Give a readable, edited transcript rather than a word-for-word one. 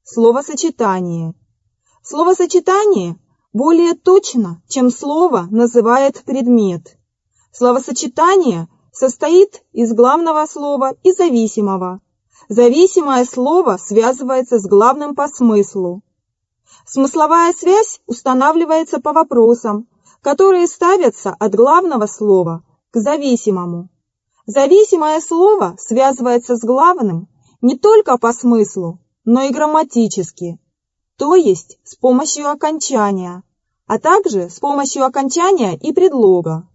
словосочетание. Словосочетание более точно, чем слово, называет предмет. Словосочетание состоит из главного слова и зависимого. Зависимое слово связывается с главным по смыслу. Смысловая связь устанавливается по вопросам, которые ставятся от главного слова к зависимому. Зависимое слово связывается с главным не только по смыслу, но и грамматически, то есть с помощью окончания, а также с помощью окончания и предлога.